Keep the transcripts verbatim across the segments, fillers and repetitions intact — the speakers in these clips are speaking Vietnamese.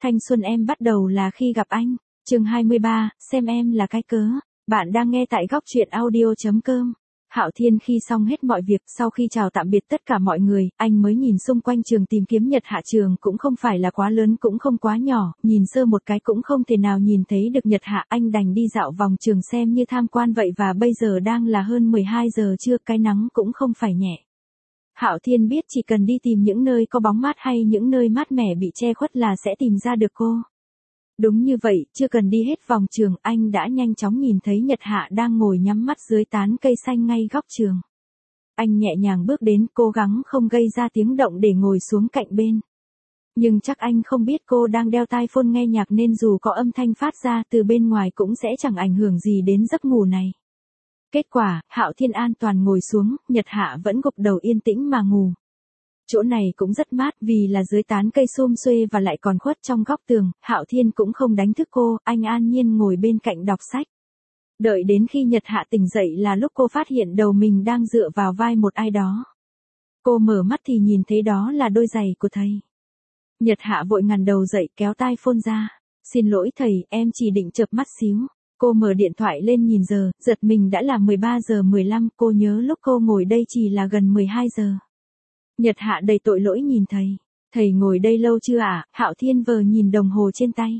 thanh xuân em bắt đầu là khi gặp anh. Chương hai mươi ba, xem em là cái cớ. Bạn đang nghe tại góc truyện audio.com. Hạo Thiên khi xong hết mọi việc, sau khi chào tạm biệt tất cả mọi người, anh mới nhìn xung quanh trường tìm kiếm Nhật Hạ. Trường cũng không phải là quá lớn cũng không quá nhỏ, nhìn sơ một cái cũng không thể nào nhìn thấy được Nhật Hạ. Anh đành đi dạo vòng trường xem như tham quan vậy, và bây giờ đang là hơn mười hai giờ trưa, cái nắng cũng không phải nhẹ. Hạo Thiên biết chỉ cần đi tìm những nơi có bóng mát hay những nơi mát mẻ bị che khuất là sẽ tìm ra được cô. Đúng như vậy, chưa cần đi hết vòng trường, anh đã nhanh chóng nhìn thấy Nhật Hạ đang ngồi nhắm mắt dưới tán cây xanh ngay góc trường. Anh nhẹ nhàng bước đến, cố gắng không gây ra tiếng động để ngồi xuống cạnh bên. Nhưng chắc anh không biết cô đang đeo tai phone nghe nhạc nên dù có âm thanh phát ra từ bên ngoài cũng sẽ chẳng ảnh hưởng gì đến giấc ngủ này. Kết quả, Hạo Thiên an toàn ngồi xuống, Nhật Hạ vẫn gục đầu yên tĩnh mà ngủ. Chỗ này cũng rất mát vì là dưới tán cây xum xuê và lại còn khuất trong góc tường. Hạo Thiên cũng không đánh thức cô, anh an nhiên ngồi bên cạnh đọc sách. Đợi đến khi Nhật Hạ tỉnh dậy là lúc cô phát hiện đầu mình đang dựa vào vai một ai đó. Cô mở mắt thì nhìn thấy đó là đôi giày của thầy. Nhật Hạ vội ngằn đầu dậy kéo tai phone ra. Xin lỗi thầy, em chỉ định chợp mắt xíu. Cô mở điện thoại lên nhìn giờ, giật mình đã là mười ba giờ mười lăm, cô nhớ lúc cô ngồi đây chỉ là gần mười hai giờ. Nhật Hạ đầy tội lỗi nhìn thầy. Thầy ngồi đây lâu chưa ạ? À? Hạo Thiên vờ nhìn đồng hồ trên tay.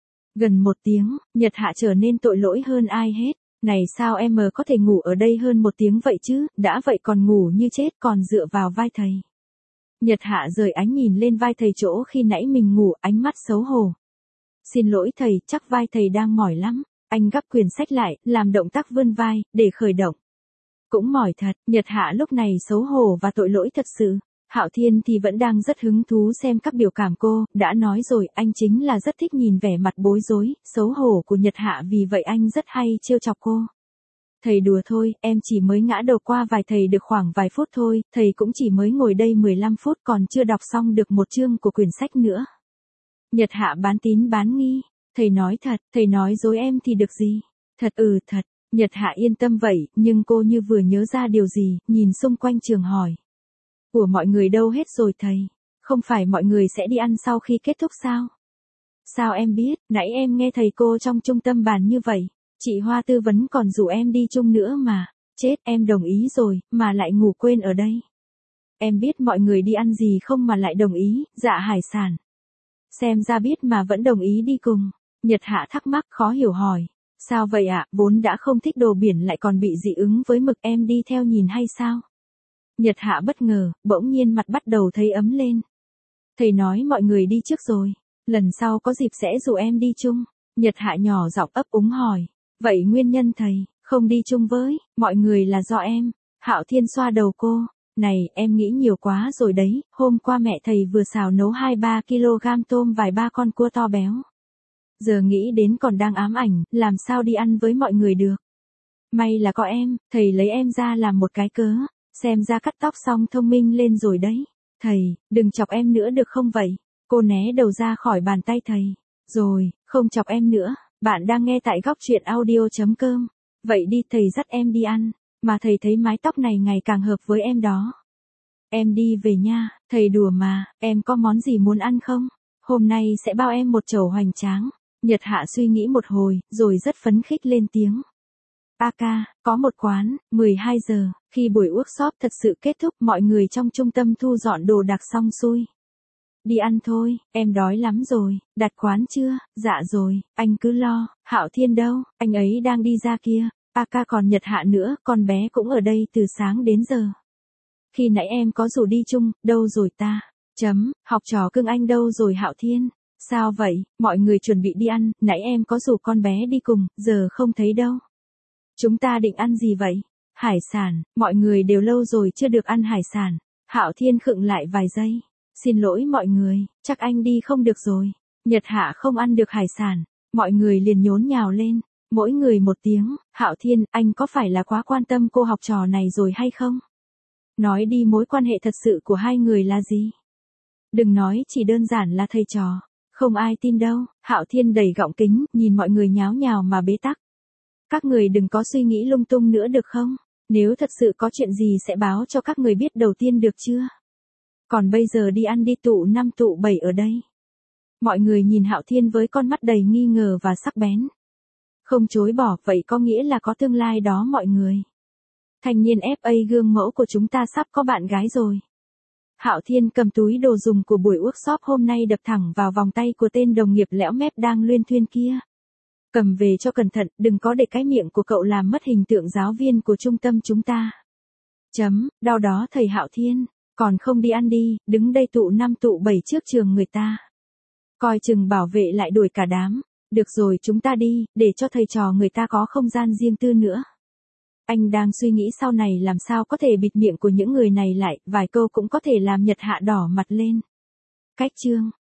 Gần một tiếng, Nhật Hạ trở nên tội lỗi hơn ai hết. Này sao em mờ có thể ngủ ở đây hơn một tiếng vậy chứ, đã vậy còn ngủ như chết còn dựa vào vai thầy. Nhật Hạ rời ánh nhìn lên vai thầy chỗ khi nãy mình ngủ, ánh mắt xấu hổ. Xin lỗi thầy, chắc vai thầy đang mỏi lắm. Anh gấp quyển sách lại, làm động tác vươn vai, để khởi động. Cũng mỏi thật, Nhật Hạ lúc này xấu hổ và tội lỗi thật sự. Hạo Thiên thì vẫn đang rất hứng thú xem các biểu cảm cô, đã nói rồi, anh chính là rất thích nhìn vẻ mặt bối rối, xấu hổ của Nhật Hạ, vì vậy anh rất hay trêu chọc cô. Thầy đùa thôi, em chỉ mới ngã đầu qua vài thầy được khoảng vài phút thôi, thầy cũng chỉ mới ngồi đây mười lăm phút còn chưa đọc xong được một chương của quyển sách nữa. Nhật Hạ bán tín bán nghi. Thầy nói thật, thầy nói dối em thì được gì? Thật ừ thật, Nhật Hạ yên tâm vậy, nhưng cô như vừa nhớ ra điều gì, nhìn xung quanh trường hỏi. Của mọi người đâu hết rồi thầy? Không phải mọi người sẽ đi ăn sau khi kết thúc sao? Sao em biết, nãy em nghe thầy cô trong trung tâm bàn như vậy. Chị Hoa tư vấn còn rủ em đi chung nữa mà. Chết, em đồng ý rồi, mà lại ngủ quên ở đây. Em biết mọi người đi ăn gì không mà lại đồng ý, dạ hải sản. Xem ra biết mà vẫn đồng ý đi cùng. Nhật Hạ thắc mắc khó hiểu hỏi. Sao vậy ạ, à? Vốn đã không thích đồ biển lại còn bị dị ứng với mực, em đi theo nhìn hay sao? Nhật Hạ bất ngờ, bỗng nhiên mặt bắt đầu thấy ấm lên. Thầy nói mọi người đi trước rồi. Lần sau có dịp sẽ rủ em đi chung. Nhật Hạ nhỏ giọng ấp úng hỏi. Vậy nguyên nhân thầy không đi chung với mọi người là do em? Hạo Thiên xoa đầu cô. Này, em nghĩ nhiều quá rồi đấy, hôm qua mẹ thầy vừa xào nấu hai ba ki lô gam tôm vài ba con cua to béo. Giờ nghĩ đến còn đang ám ảnh, làm sao đi ăn với mọi người được. May là có em, thầy lấy em ra làm một cái cớ, xem ra cắt tóc xong thông minh lên rồi đấy. Thầy, đừng chọc em nữa được không vậy? Cô né đầu ra khỏi bàn tay thầy. Rồi, không chọc em nữa, bạn đang nghe tại góc truyện audio.com. Vậy đi thầy dắt em đi ăn, mà thầy thấy mái tóc này ngày càng hợp với em đó. Em đi về nha, thầy đùa mà, em có món gì muốn ăn không? Hôm nay sẽ bao em một chầu hoành tráng. Nhật Hạ suy nghĩ một hồi, rồi rất phấn khích lên tiếng. A ca, có một quán, mười hai giờ, khi buổi workshop thật sự kết thúc mọi người trong trung tâm thu dọn đồ đạc xong xuôi. Đi ăn thôi, em đói lắm rồi, đặt quán chưa? Dạ rồi, anh cứ lo. Hạo Thiên đâu, anh ấy đang đi ra kia. A ca còn Nhật Hạ nữa, con bé cũng ở đây từ sáng đến giờ. Khi nãy em có rủ đi chung, đâu rồi ta? Chấm, học trò cưng anh đâu rồi Hạo Thiên? Sao vậy, mọi người chuẩn bị đi ăn, nãy em có rủ con bé đi cùng, giờ không thấy đâu. Chúng ta định ăn gì vậy? Hải sản, mọi người đều lâu rồi chưa được ăn hải sản. Hạo Thiên khựng lại vài giây. Xin lỗi mọi người, chắc anh đi không được rồi. Nhật Hạ không ăn được hải sản, mọi người liền nhốn nhào lên. Mỗi người một tiếng, Hạo Thiên, anh có phải là quá quan tâm cô học trò này rồi hay không? Nói đi mối quan hệ thật sự của hai người là gì? Đừng nói chỉ đơn giản là thầy trò. Không ai tin đâu. Hạo Thiên đẩy gọng kính, nhìn mọi người nháo nhào mà bế tắc. Các người đừng có suy nghĩ lung tung nữa được không? Nếu thật sự có chuyện gì sẽ báo cho các người biết đầu tiên được chưa? Còn bây giờ đi ăn đi, tụ năm tụ bảy ở đây. Mọi người nhìn Hạo Thiên với con mắt đầy nghi ngờ và sắc bén. Không chối bỏ, vậy có nghĩa là có tương lai đó mọi người. Thanh niên ép a gương mẫu của chúng ta sắp có bạn gái rồi. Hạo Thiên cầm túi đồ dùng của buổi workshop hôm nay đập thẳng vào vòng tay của tên đồng nghiệp lẽo mép đang luyên thuyên kia. Cầm về cho cẩn thận, đừng có để cái miệng của cậu làm mất hình tượng giáo viên của trung tâm chúng ta. Chấm, đau đó thầy Hạo Thiên, còn không đi ăn đi, đứng đây tụ năm tụ bảy trước trường người ta. Coi chừng bảo vệ lại đuổi cả đám. Được rồi chúng ta đi, để cho thầy trò người ta có không gian riêng tư nữa. Anh đang suy nghĩ sau này làm sao có thể bịt miệng của những người này lại, vài câu cũng có thể làm Nhật Hạ đỏ mặt lên. Cách chương